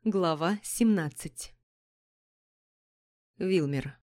Глава 17. Вилмер.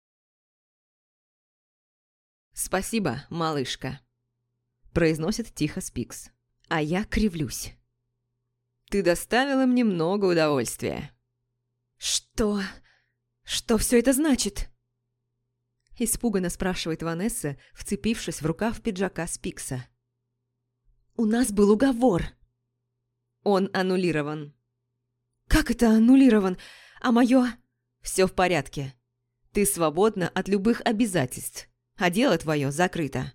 «Спасибо, малышка», – произносит тихо Спикс, а я кривлюсь. «Ты доставила мне много удовольствия». «Что? Что все это значит?» Испуганно спрашивает Ванесса, вцепившись в рукав пиджака Спикса. «У нас был уговор». «Он аннулирован». «Как это аннулирован? А мое...» «Все в порядке. Ты свободна от любых обязательств, а дело твое закрыто».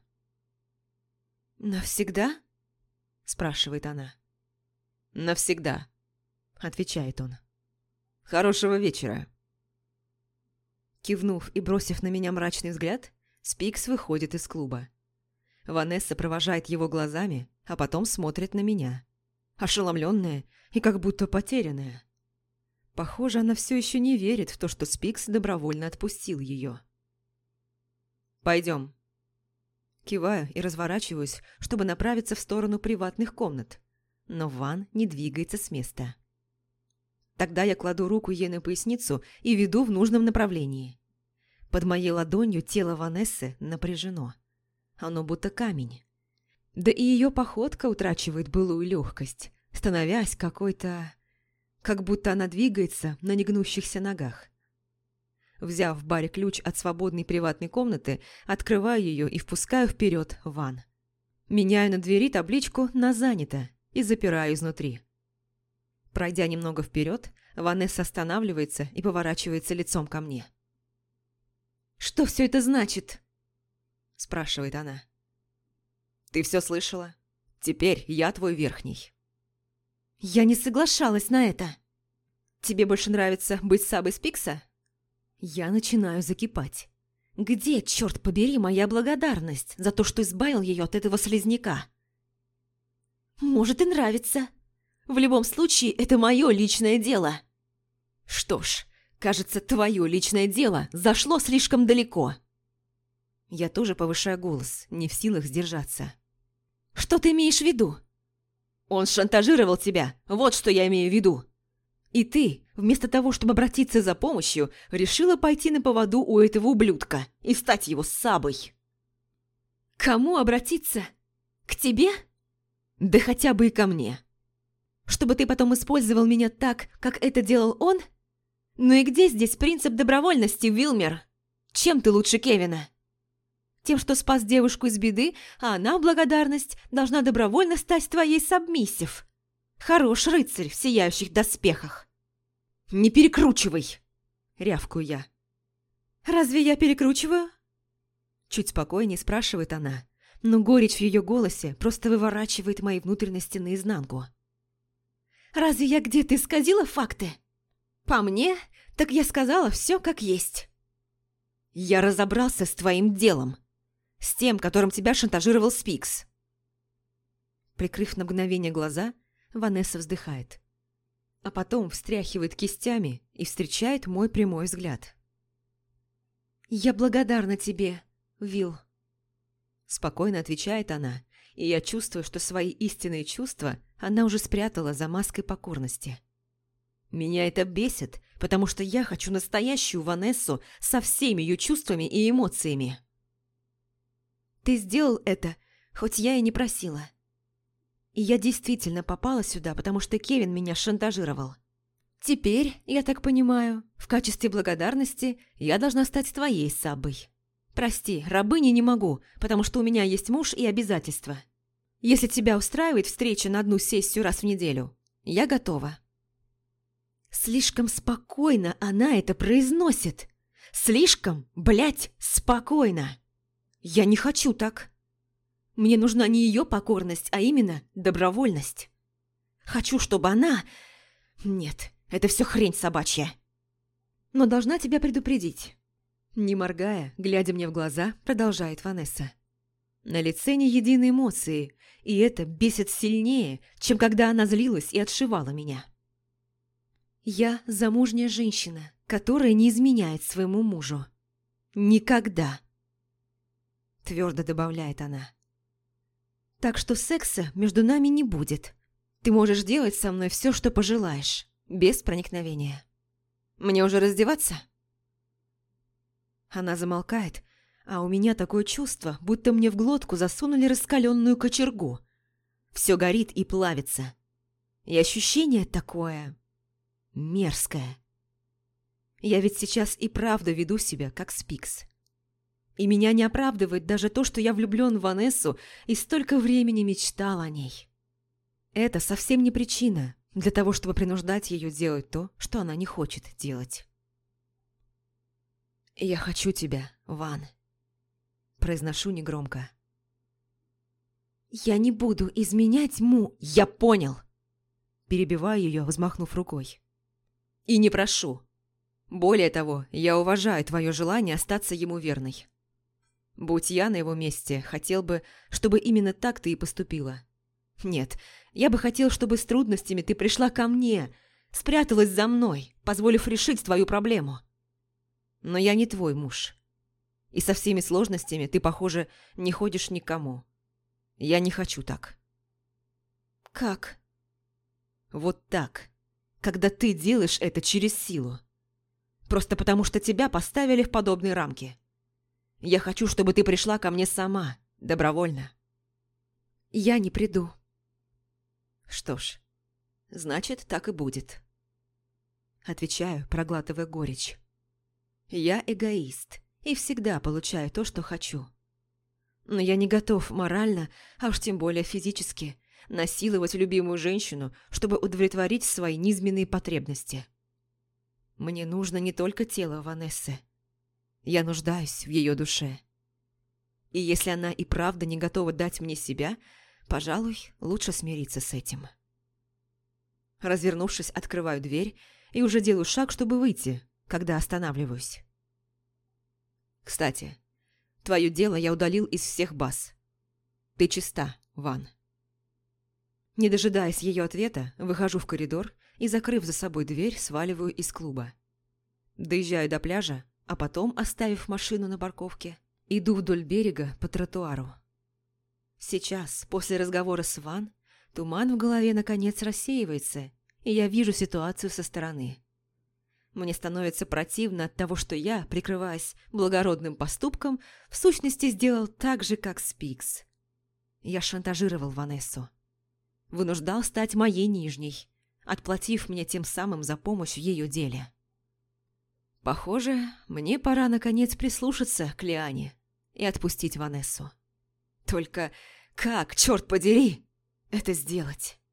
«Навсегда?» – спрашивает она. «Навсегда», – отвечает он. «Хорошего вечера». Кивнув и бросив на меня мрачный взгляд, Спикс выходит из клуба. Ванесса провожает его глазами, а потом смотрит на меня. Ошеломленная и как будто потерянная. Похоже, она все еще не верит в то, что Спикс добровольно отпустил ее. «Пойдем». Киваю и разворачиваюсь, чтобы направиться в сторону приватных комнат, но Ван не двигается с места. Тогда я кладу руку ей на поясницу и веду в нужном направлении. Под моей ладонью тело Ванессы напряжено. Оно будто камень. Да и ее походка утрачивает былую легкость, становясь какой-то... как будто она двигается на негнущихся ногах. Взяв в баре ключ от свободной приватной комнаты, открываю ее и впускаю вперед Ван. Меняю на двери табличку на «занято» и запираю изнутри. Пройдя немного вперед, Ванесса останавливается и поворачивается лицом ко мне. «Что все это значит?» – спрашивает она. «Ты все слышала? Теперь я твой верхний». «Я не соглашалась на это. Тебе больше нравится быть Сабой Спикса?» Я начинаю закипать. Где, черт побери, моя благодарность за то, что избавил ее от этого слизняка? «Может, и нравится. В любом случае, это мое личное дело». «Что ж, кажется, твое личное дело зашло слишком далеко». Я тоже повышаю голос, не в силах сдержаться. «Что ты имеешь в виду?» «Он шантажировал тебя, вот что я имею в виду. И ты, вместо того, чтобы обратиться за помощью, решила пойти на поводу у этого ублюдка и стать его Сабой». «Кому обратиться? К тебе?» «Да хотя бы и ко мне». «Чтобы ты потом использовал меня так, как это делал он? Ну и где здесь принцип добровольности, Вилмер? Чем ты лучше Кевина? Тем, что спас девушку из беды, а она в благодарность должна добровольно стать твоей сабмиссив. Хорош рыцарь в сияющих доспехах». «Не перекручивай!» – рявкую я. «Разве я перекручиваю?» Чуть спокойнее спрашивает она, но горечь в ее голосе просто выворачивает мои внутренности наизнанку. «Разве я где-то исказила факты? По мне, так я сказала все как есть». «Я разобрался с твоим делом. С тем, которым тебя шантажировал Спикс». Прикрыв на мгновение глаза, Ванесса вздыхает. А потом встряхивает кистями и встречает мой прямой взгляд. «Я благодарна тебе, Вил», – спокойно отвечает она, и я чувствую, что свои истинные чувства она уже спрятала за маской покорности. Меня это бесит, потому что я хочу настоящую Ванессу со всеми ее чувствами и эмоциями. «Ты сделал это, хоть я и не просила. И я действительно попала сюда, потому что Кевин меня шантажировал. Теперь, я так понимаю, в качестве благодарности я должна стать твоей Сабой. Прости, рабыней не могу, потому что у меня есть муж и обязательства. Если тебя устраивает встреча на одну сессию раз в неделю, я готова». Слишком спокойно она это произносит. Слишком, блядь, спокойно. Я не хочу так. Мне нужна не ее покорность, а именно добровольность. Хочу, чтобы она... Нет, это все хрень собачья. Но должна тебя предупредить. Не моргая, глядя мне в глаза, продолжает Ванесса. На лице ни единой эмоции, и это бесит сильнее, чем когда она злилась и отшивала меня. Я замужняя женщина, которая не изменяет своему мужу. Никогда. Твердо добавляет она. Так что секса между нами не будет. Ты можешь делать со мной все, что пожелаешь. Без проникновения. Мне уже раздеваться? Она замолкает, а у меня такое чувство, будто мне в глотку засунули раскаленную кочергу. Все горит и плавится. И ощущение такое... мерзкое. Я ведь сейчас и правда веду себя, как Спикс. И меня не оправдывает даже то, что я влюблен в Ванессу и столько времени мечтал о ней. Это совсем не причина для того, чтобы принуждать ее делать то, что она не хочет делать. «Я хочу тебя, Ван», – произношу негромко. «Я не буду изменять «Я понял!» – перебиваю ее, взмахнув рукой. «И не прошу. Более того, я уважаю твое желание остаться ему верной. Будь я на его месте, хотел бы, чтобы именно так ты и поступила. Нет, я бы хотел, чтобы с трудностями ты пришла ко мне, спряталась за мной, позволив решить твою проблему. Но я не твой муж. И со всеми сложностями ты, похоже, не ходишь никому. Я не хочу так». «Как?» «Вот так, когда ты делаешь это через силу. Просто потому, что тебя поставили в подобные рамки. Я хочу, чтобы ты пришла ко мне сама, добровольно». «Я не приду». «Что ж, значит, так и будет». Отвечаю, проглатывая горечь. «Я эгоист и всегда получаю то, что хочу. Но я не готов морально, а уж тем более физически, насиловать любимую женщину, чтобы удовлетворить свои низменные потребности. Мне нужно не только тело Ванессы. Я нуждаюсь в ее душе. И если она и правда не готова дать мне себя, пожалуй, лучше смириться с этим». Развернувшись, открываю дверь и уже делаю шаг, чтобы выйти, когда останавливаюсь. «Кстати, твое дело я удалил из всех баз. Ты чиста, Ван». Не дожидаясь ее ответа, выхожу в коридор и, закрыв за собой дверь, сваливаю из клуба. Доезжаю до пляжа, а потом, оставив машину на парковке, иду вдоль берега по тротуару. Сейчас, после разговора с Ван, туман в голове наконец рассеивается, и я вижу ситуацию со стороны. Мне становится противно от того, что я, прикрываясь благородным поступком, в сущности сделал так же, как Спикс. Я шантажировал Ванессу. Вынуждал стать моей нижней, отплатив мне тем самым за помощь в ее деле. Похоже, мне пора наконец прислушаться к Лиане и отпустить Ванессу. Только как, черт подери, это сделать?